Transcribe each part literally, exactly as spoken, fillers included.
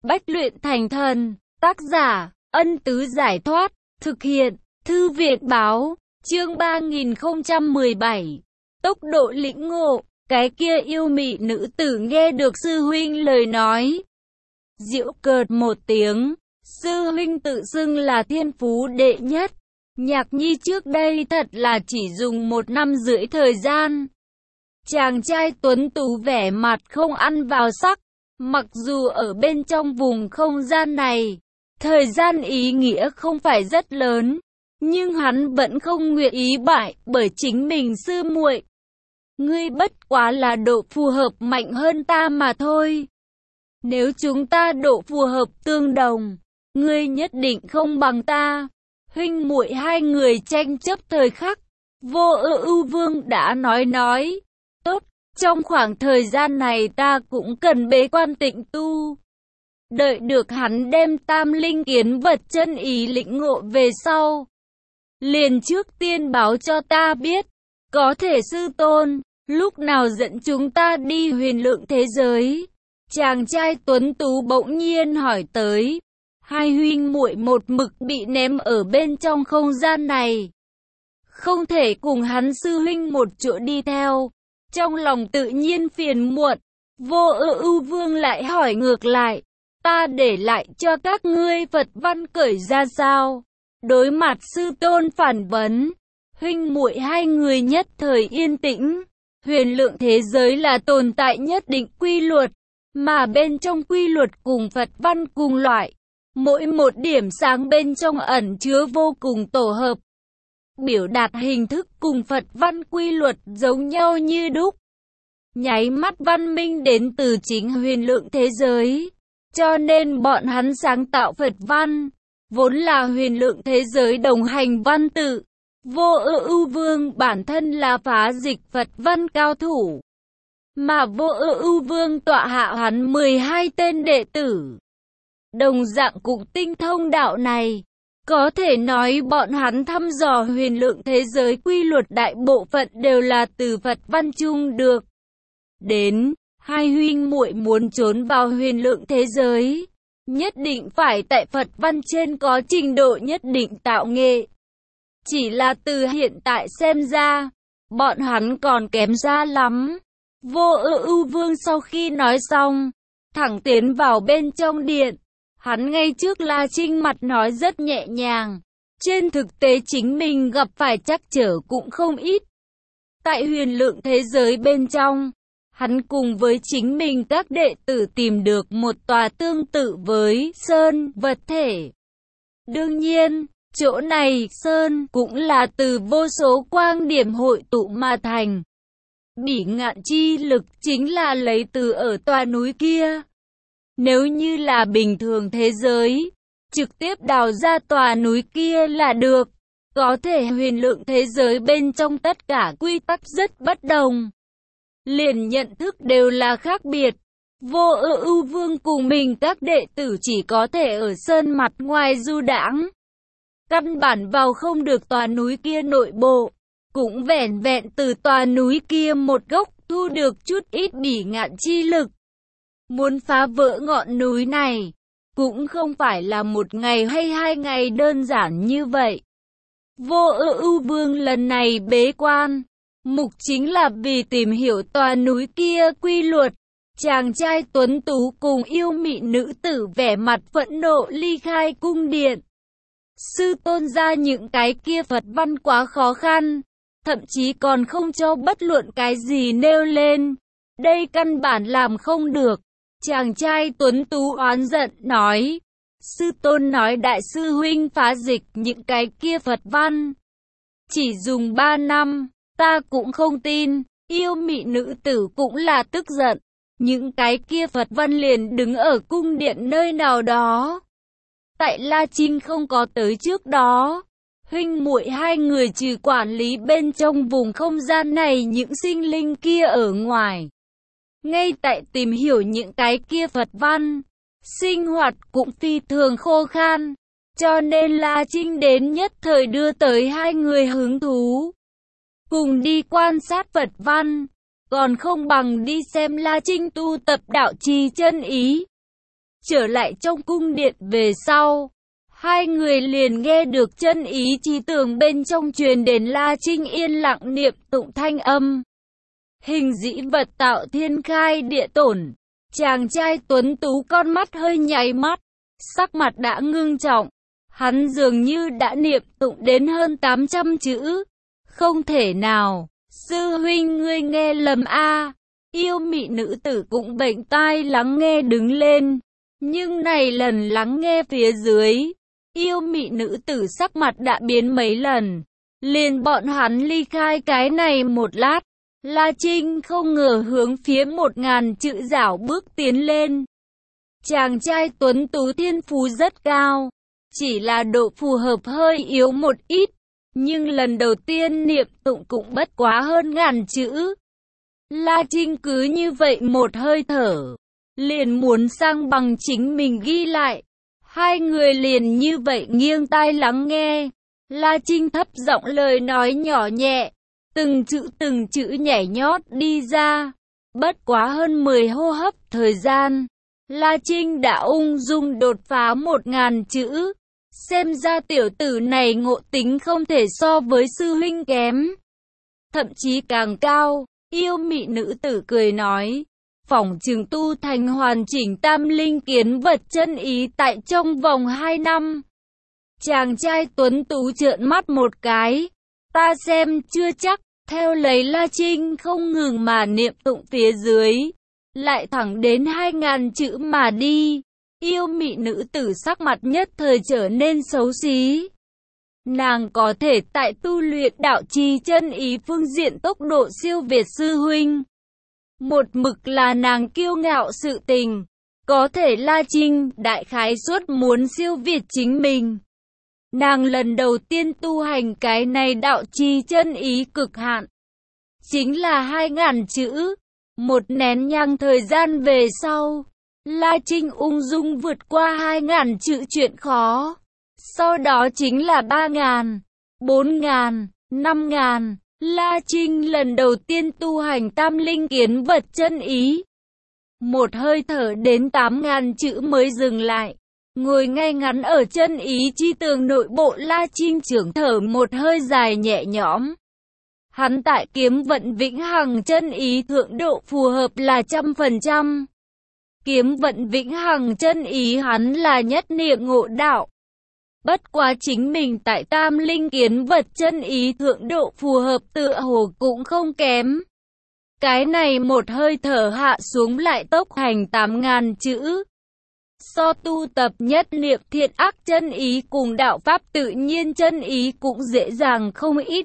Bách luyện thành thần, tác giả, Ân Tứ Giải Thoát, thực hiện, Thư viện Báo, chương ba nghìn không trăm mười bảy, tốc độ lĩnh ngộ, cái kia yêu mị nữ tử nghe được sư huynh lời nói. Giễu cợt một tiếng, sư huynh tự xưng là thiên phú đệ nhất. Nhạc Nhi trước đây thật là chỉ dùng một năm rưỡi thời gian. Chàng trai tuấn tú vẻ mặt không ăn vào sắc, mặc dù ở bên trong vùng không gian này, thời gian ý nghĩa không phải rất lớn, nhưng hắn vẫn không nguyện ý bại bởi chính mình sư muội. Ngươi bất quá là độ phù hợp mạnh hơn ta mà thôi. Nếu chúng ta độ phù hợp tương đồng, ngươi nhất định không bằng ta. Huynh muội hai người tranh chấp thời khắc, Vô Ưu Ưu Vương đã nói nói, tốt, trong khoảng thời gian này ta cũng cần bế quan tịnh tu. Đợi được hắn đem tam linh kiến vật chân ý lĩnh ngộ về sau, liền trước tiên báo cho ta biết, có thể sư tôn, lúc nào dẫn chúng ta đi huyền lượng thế giới? Chàng trai tuấn tú bỗng nhiên hỏi tới. Hai huynh muội một mực bị ném ở bên trong không gian này, không thể cùng hắn sư huynh một chỗ đi theo, trong lòng tự nhiên phiền muộn. Vô Ưu Ưu Vương lại hỏi ngược lại, ta để lại cho các ngươi Phật văn cởi ra sao? Đối mặt sư tôn phản vấn, huynh muội hai người nhất thời yên tĩnh. Huyền lượng thế giới là tồn tại nhất định quy luật, mà bên trong quy luật cùng Phật văn cùng loại. Mỗi một điểm sáng bên trong ẩn chứa vô cùng tổ hợp, biểu đạt hình thức cùng Phật văn quy luật giống nhau như đúc. Nháy mắt văn minh đến từ chính huyền lượng thế giới, cho nên bọn hắn sáng tạo Phật văn, vốn là huyền lượng thế giới đồng hành văn tự. Vô Ưu Ưu Vương bản thân là phá dịch Phật văn cao thủ, mà Vô Ưu Ưu Vương tọa hạ hắn mười hai tên đệ tử, đồng dạng cũng tinh thông đạo này. Có thể nói bọn hắn thăm dò huyền lượng thế giới quy luật đại bộ phận đều là từ Phật văn chung được. Đến, hai huynh muội muốn trốn vào huyền lượng thế giới, nhất định phải tại Phật văn trên có trình độ nhất định tạo nghệ. Chỉ là từ hiện tại xem ra, bọn hắn còn kém xa lắm. Vô Ưu Ưu Vương sau khi nói xong, thẳng tiến vào bên trong điện. Hắn ngay trước La Trinh mặt nói rất nhẹ nhàng, trên thực tế chính mình gặp phải trắc trở cũng không ít. Tại huyền lượng thế giới bên trong, hắn cùng với chính mình các đệ tử tìm được một tòa tương tự với sơn vật thể. Đương nhiên, chỗ này sơn cũng là từ vô số quang điểm hội tụ mà thành. Bỉ ngạn chi lực chính là lấy từ ở tòa núi kia. Nếu như là bình thường thế giới, trực tiếp đào ra tòa núi kia là được. Có thể huyền lượng thế giới bên trong tất cả quy tắc rất bất đồng, liền nhận thức đều là khác biệt. Vô Ưu Ưu Vương cùng mình các đệ tử chỉ có thể ở sơn mặt ngoài du đãng, căn bản vào không được tòa núi kia nội bộ, cũng vẻn vẹn từ tòa núi kia một gốc thu được chút ít bỉ ngạn chi lực. Muốn phá vỡ ngọn núi này, cũng không phải là một ngày hay hai ngày đơn giản như vậy. Vô Ưu Ưu Vương lần này bế quan, mục chính là vì tìm hiểu tòa núi kia quy luật. Chàng trai tuấn tú cùng yêu mị nữ tử vẻ mặt phẫn nộ ly khai cung điện. Sư tôn ra những cái kia Phật văn quá khó khăn, thậm chí còn không cho bất luận cái gì nêu lên. Đây căn bản làm không được. Chàng trai tuấn tú oán giận nói, sư tôn nói đại sư huynh phá dịch những cái kia Phật văn chỉ dùng ba năm, ta cũng không tin. Yêu mị nữ tử cũng là tức giận, những cái kia Phật văn liền đứng ở cung điện nơi nào đó. Tại La Trinh không có tới trước đó, huynh muội hai người trừ quản lý bên trong vùng không gian này những sinh linh kia ở ngoài, ngay tại tìm hiểu những cái kia Phật văn, sinh hoạt cũng phi thường khô khan, cho nên La Trinh đến nhất thời đưa tới hai người hứng thú. Cùng đi quan sát Phật văn, còn không bằng đi xem La Trinh tu tập đạo trì chân ý. Trở lại trong cung điện về sau, hai người liền nghe được chân ý chi tường bên trong truyền đến La Trinh yên lặng niệm tụng thanh âm. Hình dĩ vật tạo thiên khai địa tổn. Chàng trai tuấn tú con mắt hơi nháy mắt, sắc mặt đã ngưng trọng. Hắn dường như đã niệm tụng đến hơn tám trăm chữ. Không thể nào, sư huynh ngươi nghe lầm a. Yêu mị nữ tử cũng bệnh tai lắng nghe đứng lên. Nhưng này lần lắng nghe phía dưới, yêu mị nữ tử sắc mặt đã biến mấy lần. Liền bọn hắn ly khai cái này một lát. La Trinh không ngờ hướng phía một ngàn chữ dảo bước tiến lên. Chàng trai tuấn tú thiên phú rất cao, chỉ là độ phù hợp hơi yếu một ít, nhưng lần đầu tiên niệm tụng cũng bất quá hơn ngàn chữ. La Trinh cứ như vậy một hơi thở, liền muốn sang bằng chính mình ghi lại. Hai người liền như vậy nghiêng tai lắng nghe. La Trinh thấp giọng lời nói nhỏ nhẹ, từng chữ từng chữ nhảy nhót đi ra. Bất quá hơn mười hô hấp thời gian, La Trinh đã ung dung đột phá một ngàn chữ. Xem ra tiểu tử này ngộ tính không thể so với sư huynh kém, thậm chí càng cao. Yêu mị nữ tử cười nói, phỏng chừng tu thành hoàn chỉnh tam linh kiến vật chân ý tại trong vòng hai năm. Chàng trai tuấn tú trợn mắt một cái, ta xem chưa chắc. Theo lấy La Trinh không ngừng mà niệm tụng phía dưới, lại thẳng đến hai ngàn chữ mà đi. Yêu mị nữ tử sắc mặt nhất thời trở nên xấu xí. Nàng có thể tại tu luyện đạo trì chân ý phương diện tốc độ siêu việt sư huynh. Một mực là nàng kiêu ngạo sự tình. Có thể La Trinh đại khái suất muốn siêu việt chính mình. Nàng lần đầu tiên tu hành cái này đạo trì chân ý cực hạn, chính là hai ngàn chữ. Một nén nhang thời gian về sau, La Trinh ung dung vượt qua hai ngàn chữ chuyện khó. Sau đó chính là ba ngàn, bốn ngàn, năm ngàn. La Trinh lần đầu tiên tu hành tam linh kiến vật chân ý. Một hơi thở đến tám ngàn chữ mới dừng lại. Ngồi ngay ngắn ở chân ý chi tường nội bộ, La Trinh trưởng thở một hơi dài nhẹ nhõm. Hắn tại kiếm vận vĩnh hằng chân ý thượng độ phù hợp là trăm phần trăm. Kiếm vận vĩnh hằng chân ý hắn là nhất niệm ngộ đạo. Bất quá chính mình tại tam linh kiến vật chân ý thượng độ phù hợp tựa hồ cũng không kém. Cái này một hơi thở hạ xuống lại tốc hành tám ngàn chữ. So tu tập nhất niệm thiện ác chân ý cùng đạo pháp tự nhiên chân ý cũng dễ dàng không ít.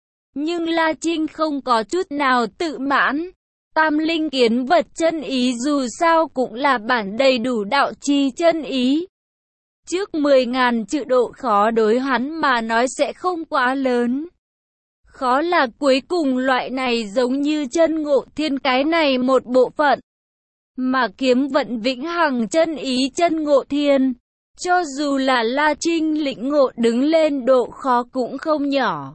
Nhưng La Trinh không có chút nào tự mãn. Tam linh kiến vật chân ý dù sao cũng là bản đầy đủ đạo trì chân ý. Trước mười ngàn chữ độ khó đối hắn mà nói sẽ không quá lớn. Khó là cuối cùng loại này giống như chân ngộ thiên cái này một bộ phận. Mà kiếm vận vĩnh hằng chân ý chân ngộ thiên, cho dù là La Trinh lĩnh ngộ đứng lên độ khó cũng không nhỏ.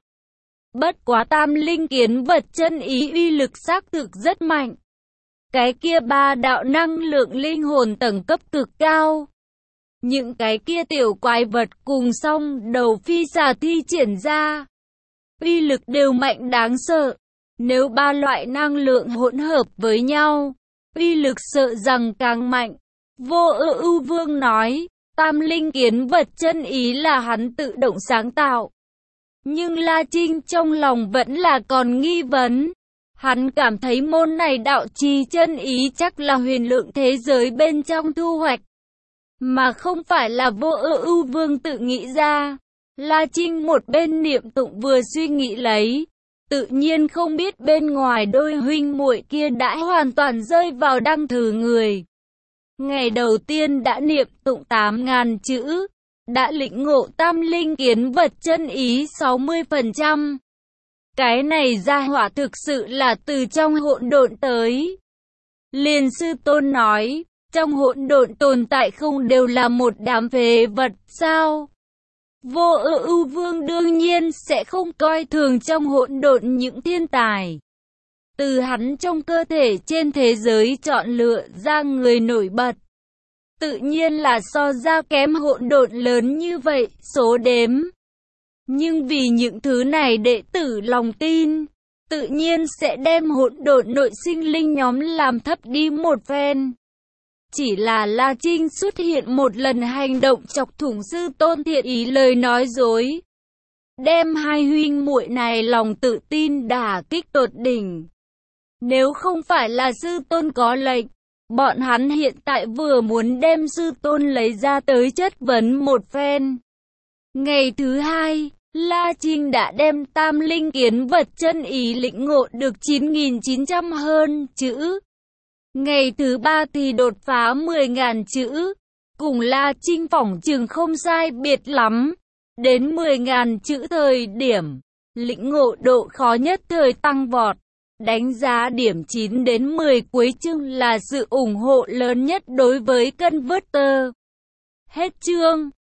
Bất quá tam linh kiến vật chân ý uy lực xác thực rất mạnh. Cái kia ba đạo năng lượng linh hồn tầng cấp cực cao. Những cái kia tiểu quái vật cùng song đầu phi xà thi triển ra, uy lực đều mạnh đáng sợ. Nếu ba loại năng lượng hỗn hợp với nhau, uy lực sợ rằng càng mạnh. Vô Ư Ưu Vương nói, tam linh kiến vật chân ý là hắn tự động sáng tạo. Nhưng La Trinh trong lòng vẫn là còn nghi vấn. Hắn cảm thấy môn này đạo trì chân ý chắc là huyền lượng thế giới bên trong thu hoạch, mà không phải là Vô Ư Ưu Vương tự nghĩ ra. La Trinh một bên niệm tụng vừa suy nghĩ lấy, tự nhiên không biết bên ngoài đôi huynh muội kia đã hoàn toàn rơi vào đăng thử người. Ngày đầu tiên đã niệm tụng tám ngàn chữ, đã lĩnh ngộ tam linh kiến vật chân ý sáu mươi phần trăm. Cái này gia hỏa thực sự là từ trong hỗn độn tới. Liền sư tôn nói, trong hỗn độn tồn tại không đều là một đám phế vật sao? Vô Ư Ưu Vương đương nhiên sẽ không coi thường trong hỗn độn những thiên tài. Từ hắn trong cơ thể trên thế giới chọn lựa ra người nổi bật. tự nhiên là so ra kém hỗn độn lớn như vậy, số đếm. Nhưng vì những thứ này đệ tử lòng tin, tự nhiên sẽ đem hỗn độn nội sinh linh nhóm làm thấp đi một phen. Chỉ là La Trinh xuất hiện một lần hành động chọc thủng sư tôn thiện ý lời nói dối, đem hai huynh muội này lòng tự tin đả kích tột đỉnh. Nếu không phải là sư tôn có lệnh, bọn hắn hiện tại vừa muốn đem sư tôn lấy ra tới chất vấn một phen. Ngày thứ hai, La Trinh đã đem tam linh kiến vật chân ý lĩnh ngộ được chín nghìn chín trăm hơn chữ. Ngày thứ ba thì đột phá mười nghìn chữ, cùng La Trinh phỏng chừng không sai biệt lắm. Đến mười nghìn chữ thời điểm, lĩnh ngộ độ khó nhất thời tăng vọt. Đánh giá điểm chín đến mười cuối chương là sự ủng hộ lớn nhất đối với Converter. Hết chương.